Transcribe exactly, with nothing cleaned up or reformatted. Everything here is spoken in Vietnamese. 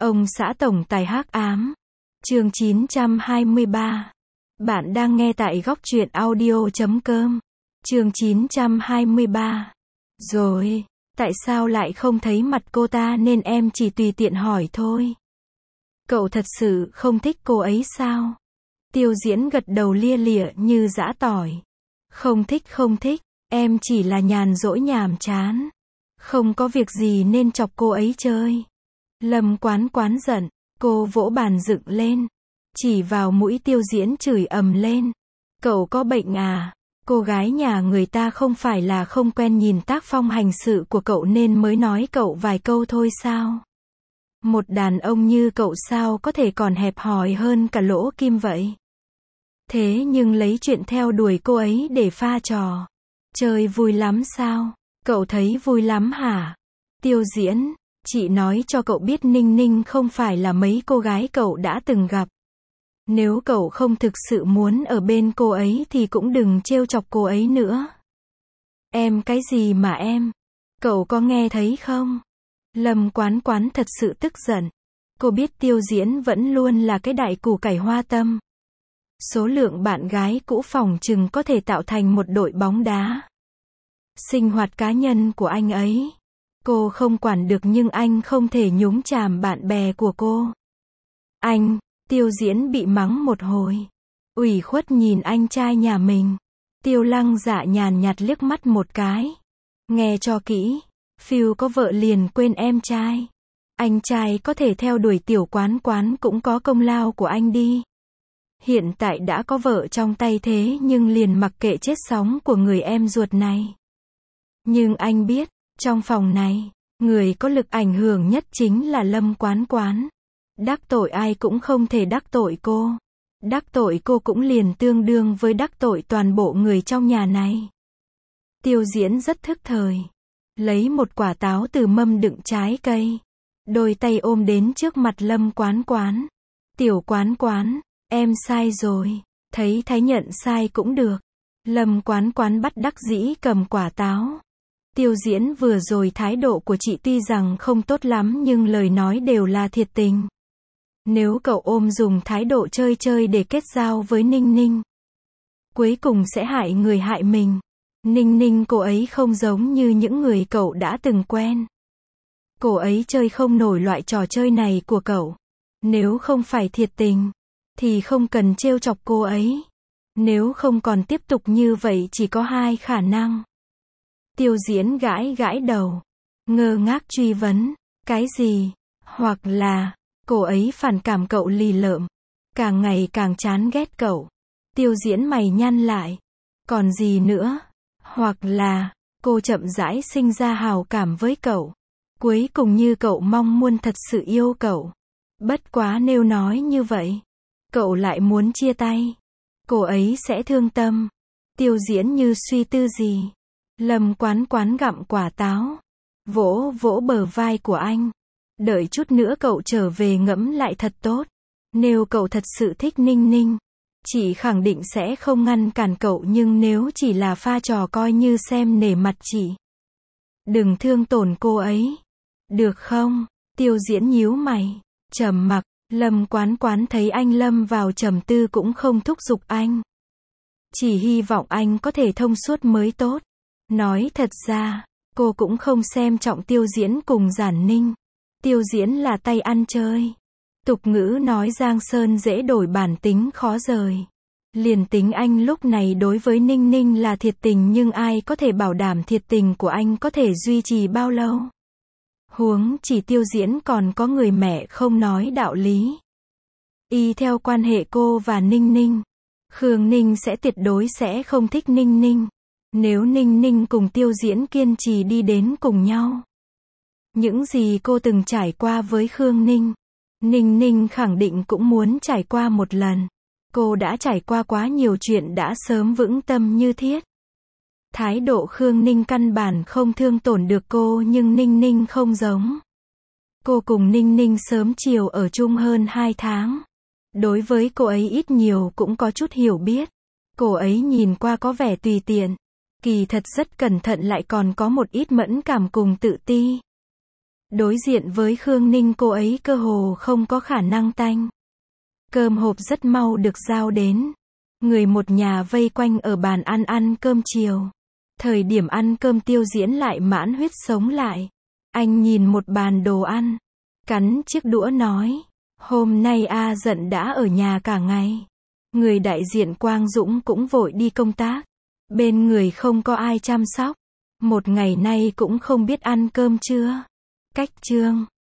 Ông xã tổng tài hắc ám. Chương chín trăm hai mươi ba. Bạn đang nghe tại góc truyện audio chấm com. Chương chín trăm hai mươi ba. Rồi, tại sao lại không thấy mặt cô ta nên em chỉ tùy tiện hỏi thôi. Cậu thật sự không thích cô ấy sao? Tiêu Diễn gật đầu lia lịa như giã tỏi. Không thích không thích, em chỉ là nhàn rỗi nhàm chán. Không có việc gì nên chọc cô ấy chơi. Lâm Quán Quán giận, cô vỗ bàn dựng lên. Chỉ vào mũi Tiêu Diễn chửi ầm lên. Cậu có bệnh à? Cô gái nhà người ta không phải là không quen nhìn tác phong hành sự của cậu nên mới nói cậu vài câu thôi sao? Một đàn ông như cậu sao có thể còn hẹp hòi hơn cả lỗ kim vậy? Thế nhưng lấy chuyện theo đuổi cô ấy để pha trò. Chơi vui lắm sao? Cậu thấy vui lắm hả? Tiêu Diễn, chị nói cho cậu biết Ninh Ninh không phải là mấy cô gái cậu đã từng gặp. Nếu cậu không thực sự muốn ở bên cô ấy thì cũng đừng trêu chọc cô ấy nữa. Em cái gì mà em? Cậu có nghe thấy không? Lâm Quán Quán thật sự tức giận. Cô biết Tiêu Diễn vẫn luôn là cái đại củ cải hoa tâm. Số lượng bạn gái cũ phỏng chừng có thể tạo thành một đội bóng đá. Sinh hoạt cá nhân của anh ấy, cô không quản được nhưng anh không thể nhúng chàm bạn bè của cô. Anh, Tiêu Diễn bị mắng một hồi. Ủy khuất nhìn anh trai nhà mình. Tiêu Lăng Dạ nhàn nhạt liếc mắt một cái. Nghe cho kỹ, Phiêu có vợ liền quên em trai. Anh trai có thể theo đuổi Tiểu Quán Quán cũng có công lao của anh đi. Hiện tại đã có vợ trong tay thế nhưng liền mặc kệ chết sóng của người em ruột này. Nhưng anh biết, trong phòng này, người có lực ảnh hưởng nhất chính là Lâm Quán Quán. Đắc tội ai cũng không thể đắc tội cô. Đắc tội cô cũng liền tương đương với đắc tội toàn bộ người trong nhà này. Tiêu Diễn rất thức thời. Lấy một quả táo từ mâm đựng trái cây. Đôi tay ôm đến trước mặt Lâm Quán Quán. Tiểu Quán Quán, em sai rồi. Thấy Thái nhận sai cũng được. Lâm Quán Quán bắt đắc dĩ cầm quả táo. Tiêu Diễn vừa rồi thái độ của chị tuy rằng không tốt lắm nhưng lời nói đều là thiệt tình. Nếu cậu ôm dùng thái độ chơi chơi để kết giao với Ninh Ninh, cuối cùng sẽ hại người hại mình. Ninh Ninh cô ấy không giống như những người cậu đã từng quen. Cô ấy chơi không nổi loại trò chơi này của cậu. Nếu không phải thiệt tình, thì không cần trêu chọc cô ấy. Nếu không còn tiếp tục như vậy chỉ có hai khả năng. Tiêu Diễn gãi gãi đầu. Ngơ ngác truy vấn. Cái gì? Hoặc là, cô ấy phản cảm cậu lì lợm. Càng ngày càng chán ghét cậu. Tiêu Diễn mày nhăn lại. Còn gì nữa? Hoặc là, cô chậm rãi sinh ra hào cảm với cậu. Cuối cùng như cậu mong muốn thật sự yêu cậu. Bất quá nếu nói như vậy, cậu lại muốn chia tay. Cô ấy sẽ thương tâm. Tiêu Diễn như suy tư gì. Lâm Quán Quán gặm quả táo. Vỗ vỗ bờ vai của anh. Đợi chút nữa cậu trở về ngẫm lại thật tốt. Nếu cậu thật sự thích Ninh Ninh, chị khẳng định sẽ không ngăn cản cậu, nhưng nếu chỉ là pha trò coi như xem nể mặt chị. Đừng thương tổn cô ấy. Được không? Tiêu Diễn nhíu mày. Trầm mặc. Lâm Quán Quán thấy anh lâm vào trầm tư cũng không thúc giục anh. Chỉ hy vọng anh có thể thông suốt mới tốt. Nói thật ra, cô cũng không xem trọng Tiêu Diễn cùng Giản Ninh. Tiêu Diễn là tay ăn chơi. Tục ngữ nói giang sơn dễ đổi bản tính khó rời. Liền tính anh lúc này đối với Ninh Ninh là thiệt tình nhưng ai có thể bảo đảm thiệt tình của anh có thể duy trì bao lâu. Huống chỉ Tiêu Diễn còn có người mẹ không nói đạo lý. Y theo quan hệ cô và Ninh Ninh, Khương Ninh sẽ tuyệt đối sẽ không thích Ninh Ninh. Nếu Ninh Ninh cùng Tiêu Diễn kiên trì đi đến cùng nhau, những gì cô từng trải qua với Khương Ninh, Ninh Ninh khẳng định cũng muốn trải qua một lần. Cô đã trải qua quá nhiều chuyện đã sớm vững tâm như thiết. Thái độ Khương Ninh căn bản không thương tổn được cô nhưng Ninh Ninh không giống. Cô cùng Ninh Ninh sớm chiều ở chung hơn hai tháng. Đối với cô ấy ít nhiều cũng có chút hiểu biết. Cô ấy nhìn qua có vẻ tùy tiện. Kỳ thật rất cẩn thận lại còn có một ít mẫn cảm cùng tự ti. Đối diện với Khương Ninh cô ấy cơ hồ không có khả năng tanh. Cơm hộp rất mau được giao đến. Người một nhà vây quanh ở bàn ăn ăn cơm chiều. Thời điểm ăn cơm Tiêu Diễn lại mãn huyết sống lại. Anh nhìn một bàn đồ ăn. Cắn chiếc đũa nói. Hôm nay A Dận đã ở nhà cả ngày. Người đại diện Quang Dũng cũng vội đi công tác. Bên người không có ai chăm sóc. Một ngày nay cũng không biết ăn cơm chưa. Cách chương